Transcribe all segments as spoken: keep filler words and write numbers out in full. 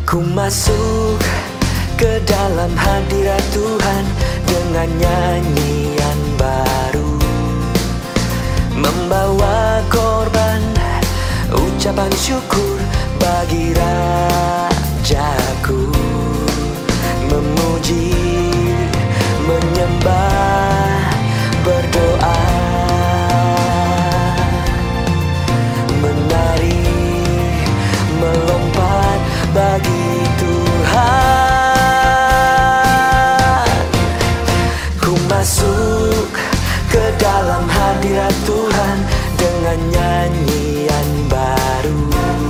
Ku masuk ke dalam hadirat Tuhan dengan nyanyian baru, membawa korban ucapan syukur bagi Rajaku, memuji, menyembah, berdoa, menari, melompat bagi Tuhan. Ku masuk ke dalam hadirat Tuhan dengan nyanyian baru,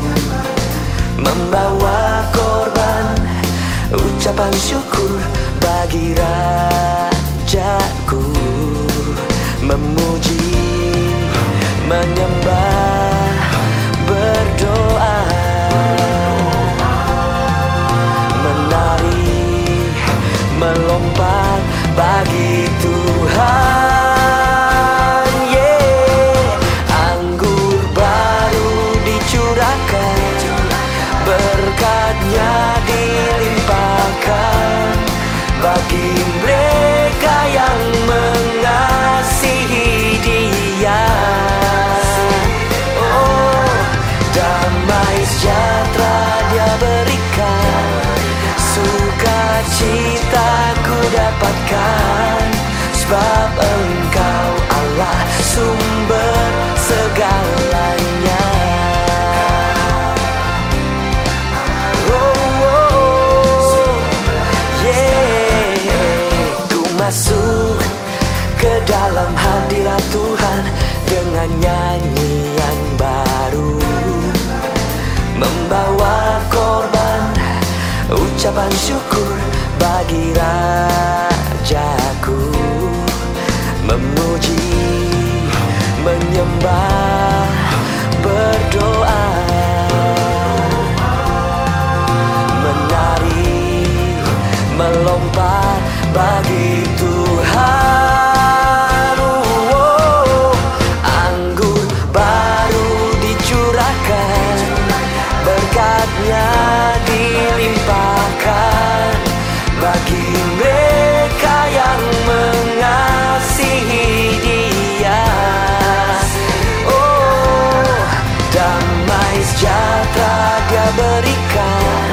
membawa korban ucapan syukur bagi Rajaku, memuji, menyembah, berdoa, menari, melompat bagi Tuhan. Yeah. Anggur baru dicurahkan, berkatnya dilimpahkan bagi mereka yang mengasihi Dia. Oh, damai sejahtera Dia berikan, sukacita ku dapatkan, sebab Engkau Allah sumber segalanya. Masuk ke dalam hadirat Tuhan dengan nyanyian baru, membawa korban ucapan syukur bagi Rajaku, memuji, menyembah, berdoa, menari, melompat bagi Tuhan. Oh, anggur baru dicurahkan, berkatnya dilimpahkan bagi mereka yang mengasihi Dia. Oh, damai sejahtera Dia berikan,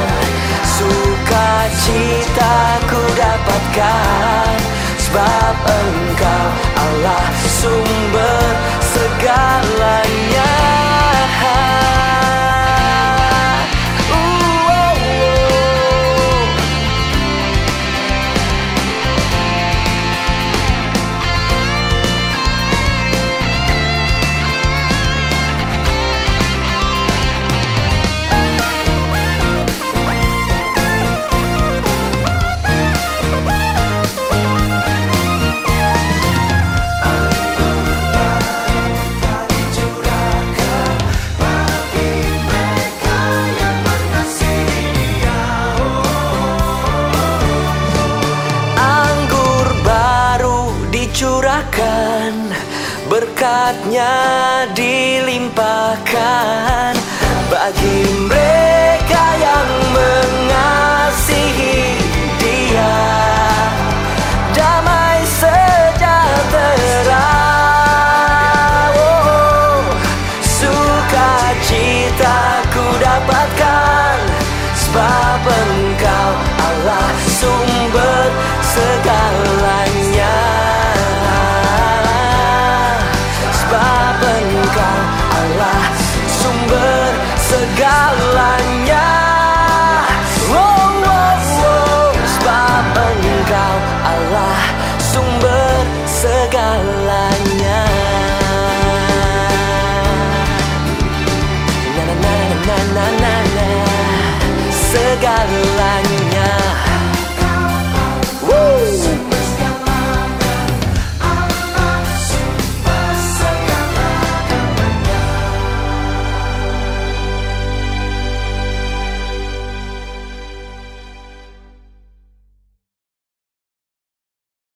sukacita ku dapatkan, sebab Engkau Allah sumber segalanya. Curahkan, berkatnya dilimpahkan bagi mereka yang mengasihi Dia. Damai sejahtera, oh, sukacita ku dapatkan, sebab Engkau Allah sumber segalanya. Allah sumber segalanya. Oh, oh, oh, sebab Engkau Allah sumber segalanya. Na na na na na na na, segalanya.